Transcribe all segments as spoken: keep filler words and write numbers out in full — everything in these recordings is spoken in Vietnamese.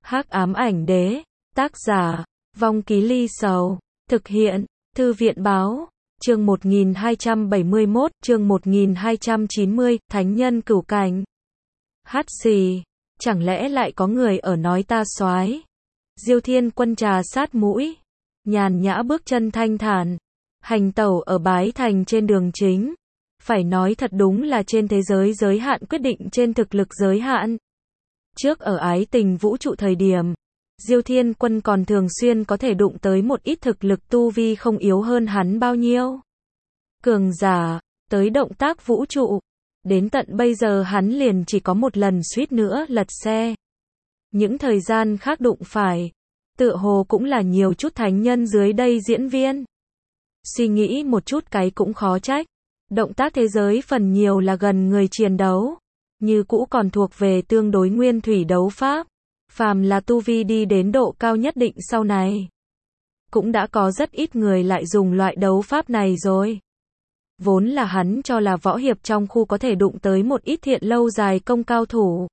Hắc ám ảnh đế, tác giả, Vong Ký Ly Sầu, thực hiện, Thư viện báo, chương một nghìn hai trăm bảy mươi mốt, chương một nghìn hai trăm chín mươi, Thánh nhân cửu cảnh. Hát xì, chẳng lẽ lại có người ở nói ta soái? Diêu Thiên Quân trà sát mũi, nhàn nhã bước chân thanh thản, hành tẩu ở Bái Thành trên đường chính. Phải nói thật đúng là trên thế giới giới hạn quyết định trên thực lực giới hạn. Trước ở ái tình vũ trụ thời điểm, Diêu Thiên Quân còn thường xuyên có thể đụng tới một ít thực lực tu vi không yếu hơn hắn bao nhiêu. Cường giả, tới động tác vũ trụ. Đến tận bây giờ hắn liền chỉ có một lần suýt nữa lật xe. Những thời gian khác đụng phải, tựa hồ cũng là nhiều chút thánh nhân dưới đây diễn viên. Suy nghĩ một chút cái cũng khó trách. Động tác thế giới phần nhiều là gần người chiến đấu, như cũ còn thuộc về tương đối nguyên thủy đấu pháp. Phàm là tu vi đi đến độ cao nhất định sau này, cũng đã có rất ít người lại dùng loại đấu pháp này rồi. Vốn là hắn cho là võ hiệp trong khu có thể đụng tới một ít thiện lâu dài công cao thủ,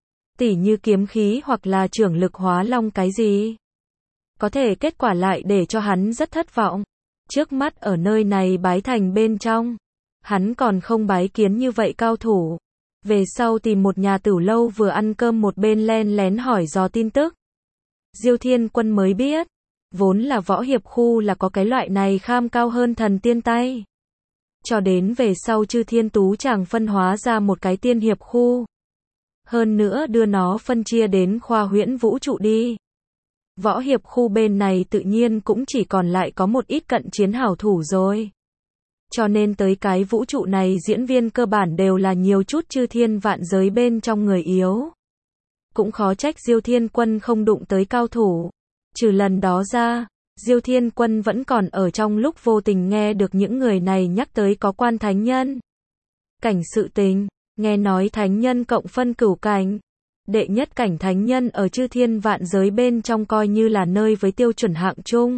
tỉ như kiếm khí hoặc là trưởng lực hóa long cái gì. Có thể kết quả lại để cho hắn rất thất vọng. Trước mắt ở nơi này Bái Thành bên trong, hắn còn không bái kiến như vậy cao thủ. Về sau tìm một nhà tửu lâu vừa ăn cơm một bên len lén hỏi dò tin tức. Diêu Thiên Quân mới biết, vốn là võ hiệp khu là có cái loại này kham cao hơn thần tiên tay. Cho đến về sau Chư Thiên Tú chàng phân hóa ra một cái tiên hiệp khu. Hơn nữa đưa nó phân chia đến khoa huyễn vũ trụ đi. Võ hiệp khu bên này tự nhiên cũng chỉ còn lại có một ít cận chiến hảo thủ rồi. Cho nên tới cái vũ trụ này diễn viên cơ bản đều là nhiều chút chư thiên vạn giới bên trong người yếu. Cũng khó trách Diêu Thiên Quân không đụng tới cao thủ. Trừ lần đó ra, Diêu Thiên Quân vẫn còn ở trong lúc vô tình nghe được những người này nhắc tới có quan thánh nhân. Cảnh sự tình, nghe nói thánh nhân cộng phân cửu cảnh. Đệ nhất cảnh thánh nhân ở chư thiên vạn giới bên trong coi như là nơi với tiêu chuẩn hạng chung.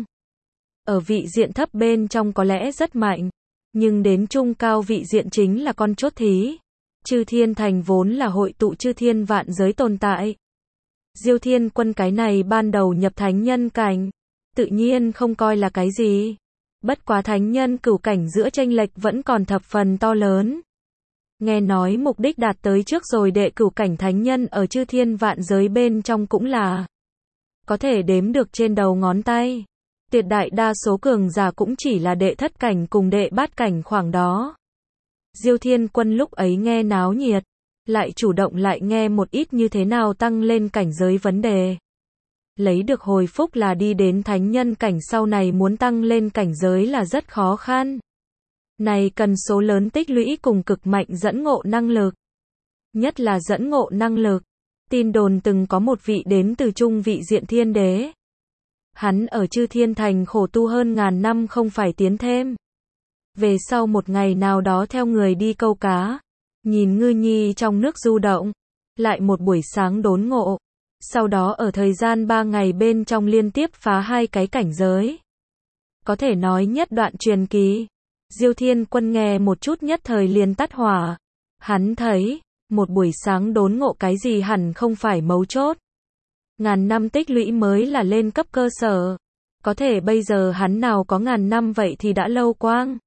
Ở vị diện thấp bên trong có lẽ rất mạnh. Nhưng đến trung cao vị diện chính là con chốt thí. Chư thiên thành vốn là hội tụ chư thiên vạn giới tồn tại. Diêu Thiên Quân cái này ban đầu nhập thánh nhân cảnh, tự nhiên không coi là cái gì. Bất quá thánh nhân cửu cảnh giữa chênh lệch vẫn còn thập phần to lớn. Nghe nói mục đích đạt tới trước rồi đệ cửu cảnh thánh nhân ở chư thiên vạn giới bên trong cũng là có thể đếm được trên đầu ngón tay. Tuyệt đại đa số cường giả cũng chỉ là đệ thất cảnh cùng đệ bát cảnh khoảng đó. Diêu Thiên Quân lúc ấy nghe náo nhiệt, lại chủ động lại nghe một ít như thế nào tăng lên cảnh giới vấn đề. Lấy được hồi phúc là đi đến thánh nhân cảnh sau này muốn tăng lên cảnh giới là rất khó khăn. Này cần số lớn tích lũy cùng cực mạnh dẫn ngộ năng lực. Nhất là dẫn ngộ năng lực. Tin đồn từng có một vị đến từ trung vị diện thiên đế. Hắn ở chư thiên thành khổ tu hơn ngàn năm không phải tiến thêm. Về sau một ngày nào đó theo người đi câu cá, nhìn ngư nhi trong nước du động, lại một buổi sáng đốn ngộ. Sau đó ở thời gian ba ngày bên trong liên tiếp phá hai cái cảnh giới. Có thể nói nhất đoạn truyền kỳ. Diêu Thiên Quân nghe một chút nhất thời liền tắt hỏa. Hắn thấy, một buổi sáng đốn ngộ cái gì hẳn không phải mấu chốt. Ngàn năm tích lũy mới là lên cấp cơ sở. Có thể bây giờ hắn nào có ngàn năm vậy thì đã lâu quang.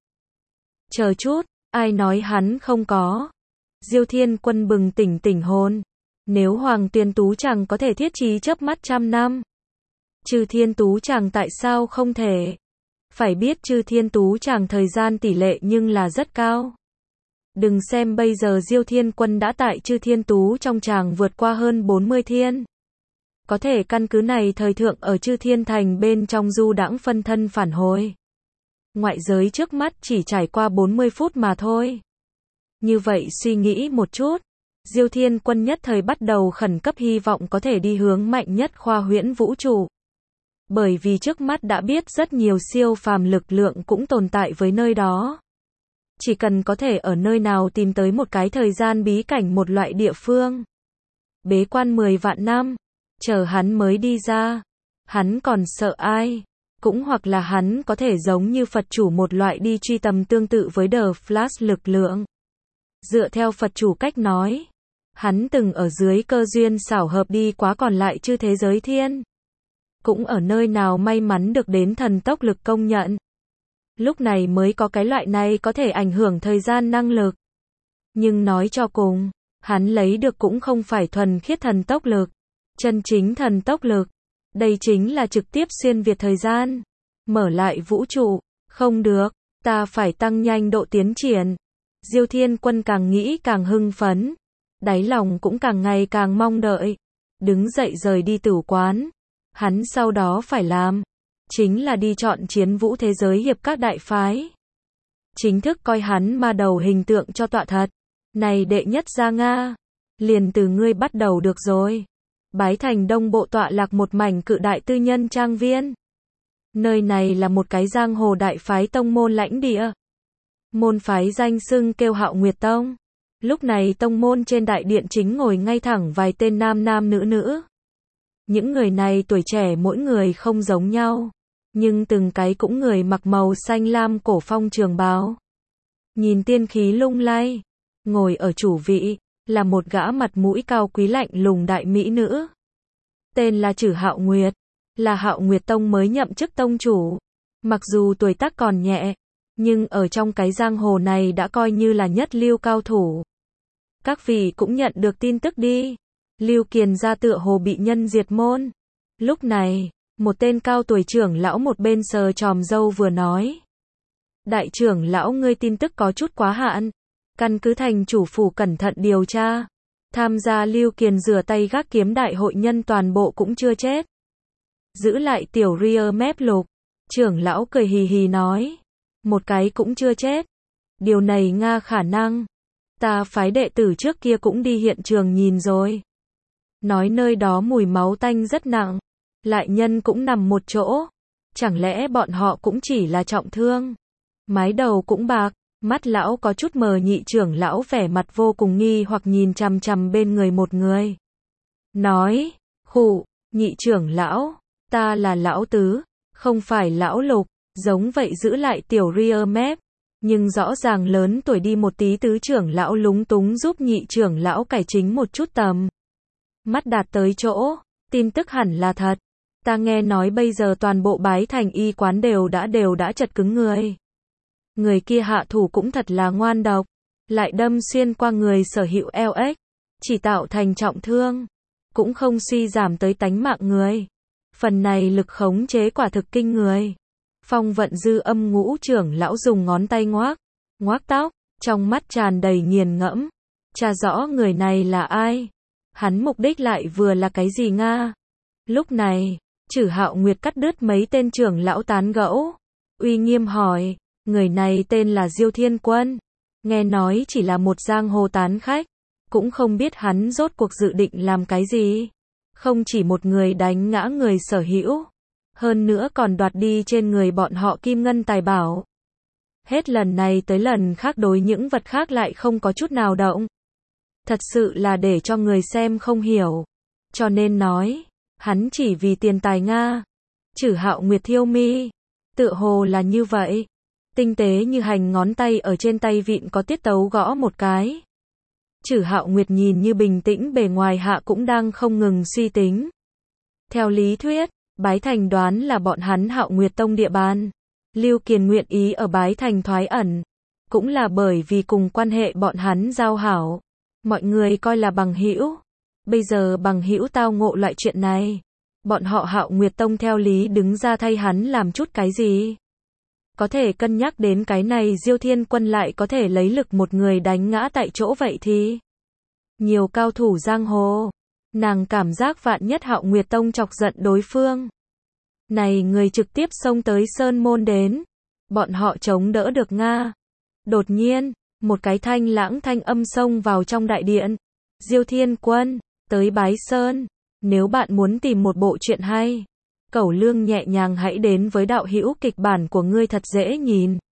Chờ chút, ai nói hắn không có. Diêu Thiên Quân bừng tỉnh tỉnh hồn. Nếu Hoàng Tuyền Tú chàng có thể thiết trí chớp mắt trăm năm, Chư Thiên Tú chàng tại sao không thể? Phải biết Chư Thiên Tú chàng thời gian tỷ lệ nhưng là rất cao. Đừng xem bây giờ Diêu Thiên Quân đã tại Chư Thiên Tú trong chàng vượt qua hơn bốn mươi thiên. Có thể căn cứ này thời thượng ở Chư Thiên Thành bên trong du đãng phân thân phản hồi. Ngoại giới trước mắt chỉ trải qua bốn mươi phút mà thôi. Như vậy suy nghĩ một chút, Diêu Thiên Quân nhất thời bắt đầu khẩn cấp hy vọng có thể đi hướng mạnh nhất khoa huyễn vũ trụ. Bởi vì trước mắt đã biết rất nhiều siêu phàm lực lượng cũng tồn tại với nơi đó. Chỉ cần có thể ở nơi nào tìm tới một cái thời gian bí cảnh một loại địa phương. Bế quan mười vạn năm, chờ hắn mới đi ra. Hắn còn sợ ai? Cũng hoặc là hắn có thể giống như Phật chủ một loại đi truy tầm tương tự với The Flash lực lượng. Dựa theo Phật chủ cách nói, Hắn từng ở dưới cơ duyên xảo hợp đi quá còn lại chư thế giới thiên. Cũng ở nơi nào may mắn được đến thần tốc lực công nhận. Lúc này mới có cái loại này có thể ảnh hưởng thời gian năng lực. Nhưng nói cho cùng, hắn lấy được cũng không phải thuần khiết thần tốc lực. Chân chính thần tốc lực. Đây chính là trực tiếp xuyên việt thời gian. Mở lại vũ trụ. Không được, ta phải tăng nhanh độ tiến triển. Diêu Thiên Quân càng nghĩ càng hưng phấn. Đáy lòng cũng càng ngày càng mong đợi. Đứng dậy rời đi tử quán. Hắn sau đó phải làm. Chính là đi chọn chiến vũ thế giới hiệp các đại phái. Chính thức coi hắn ma đầu hình tượng cho tọa thật. Này đệ nhất gia Nga. Liền từ ngươi bắt đầu được rồi. Bái Thành Đông bộ tọa lạc một mảnh cự đại tư nhân trang viên. Nơi này là một cái giang hồ đại phái tông môn lãnh địa. Môn phái danh xưng kêu Hạo Nguyệt Tông. Lúc này tông môn trên đại điện chính ngồi ngay thẳng vài tên nam nam nữ nữ. Những người này tuổi trẻ mỗi người không giống nhau. Nhưng từng cái cũng người mặc màu xanh lam cổ phong trường bào. Nhìn tiên khí lung lay. Ngồi ở chủ vị, là một gã mặt mũi cao quý lạnh lùng đại mỹ nữ. Tên là Trử Hạo Nguyệt. Là Hạo Nguyệt Tông mới nhậm chức tông chủ. Mặc dù tuổi tác còn nhẹ, nhưng ở trong cái giang hồ này đã coi như là nhất lưu cao thủ. Các vị cũng nhận được tin tức đi. Lưu Kiền gia tựa hồ bị nhân diệt môn. Lúc này, một tên cao tuổi trưởng lão một bên sờ chòm râu vừa nói. Đại trưởng lão ngươi tin tức có chút quá hạn. Căn cứ thành chủ phủ cẩn thận điều tra. Tham gia Lưu Kiền rửa tay gác kiếm đại hội nhân toàn bộ cũng chưa chết. Giữ lại tiểu ria mép lục. Trưởng lão cười hì hì nói. Một cái cũng chưa chết. Điều này Nga khả năng. Ta phái đệ tử trước kia cũng đi hiện trường nhìn rồi. Nói nơi đó mùi máu tanh rất nặng. Lại nhân cũng nằm một chỗ. Chẳng lẽ bọn họ cũng chỉ là trọng thương. Mái đầu cũng bạc. Mắt lão có chút mờ, nhị trưởng lão vẻ mặt vô cùng nghi hoặc nhìn chằm chằm bên người một người. Nói. Khụ. Nhị trưởng lão. Ta là lão tứ. Không phải lão lục. Giống vậy giữ lại tiểu ria mép. Nhưng rõ ràng lớn tuổi đi một tí tứ trưởng lão lúng túng giúp nhị trưởng lão cải chính một chút tầm. Mắt đạt tới chỗ. Tin tức hẳn là thật. Ta nghe nói bây giờ toàn bộ Bái Thành y quán đều đã đều đã chật cứng người. Người kia hạ thủ cũng thật là ngoan độc. Lại đâm xuyên qua người sở hữu eo ếch. Chỉ tạo thành trọng thương. Cũng không suy giảm tới tánh mạng người. Phần này lực khống chế quả thực kinh người. Phong Vận Dư Âm ngũ trưởng lão dùng ngón tay ngoác. Ngoác tóc. Trong mắt tràn đầy nghiền ngẫm. Tra rõ người này là ai. Hắn mục đích lại vừa là cái gì Nga. Lúc này, Trử Hạo Nguyệt cắt đứt mấy tên trưởng lão tán gẫu. Uy nghiêm hỏi. Người này tên là Diêu Thiên Quân. Nghe nói chỉ là một giang hồ tán khách. Cũng không biết hắn rốt cuộc dự định làm cái gì. Không chỉ một người đánh ngã người sở hữu. Hơn nữa còn đoạt đi trên người bọn họ kim ngân tài bảo. Hết lần này tới lần khác đối những vật khác lại không có chút nào động. Thật sự là để cho người xem không hiểu. Cho nên nói, hắn chỉ vì tiền tài Nga. Trử Hạo Nguyệt thiêu mi. Tựa hồ là như vậy. Tinh tế như hành ngón tay ở trên tay vịn có tiết tấu gõ một cái. Trử Hạo Nguyệt nhìn như bình tĩnh bề ngoài hạ cũng đang không ngừng suy tính. Theo lý thuyết, Bái Thành đoán là bọn hắn Hạo Nguyệt Tông địa bàn. Lưu Kiền nguyện ý ở Bái Thành thoái ẩn. Cũng là bởi vì cùng quan hệ bọn hắn giao hảo. Mọi người coi là bằng hữu. Bây giờ bằng hữu tao ngộ loại chuyện này. Bọn họ Hạo Nguyệt Tông theo lý đứng ra thay hắn làm chút cái gì. Có thể cân nhắc đến cái này Diêu Thiên Quân lại có thể lấy lực một người đánh ngã tại chỗ vậy thì. Nhiều cao thủ giang hồ. Nàng cảm giác vạn nhất Hạo Nguyệt Tông chọc giận đối phương. Này người trực tiếp xông tới Sơn Môn đến. Bọn họ chống đỡ được Nga. Đột nhiên, một cái thanh lãng thanh âm xông vào trong đại điện. Diêu Thiên Quân, tới Bái Sơn. Nếu bạn muốn tìm một bộ truyện hay. Cẩu Lương nhẹ nhàng hãy đến với đạo hữu kịch bản của ngươi thật dễ nhìn.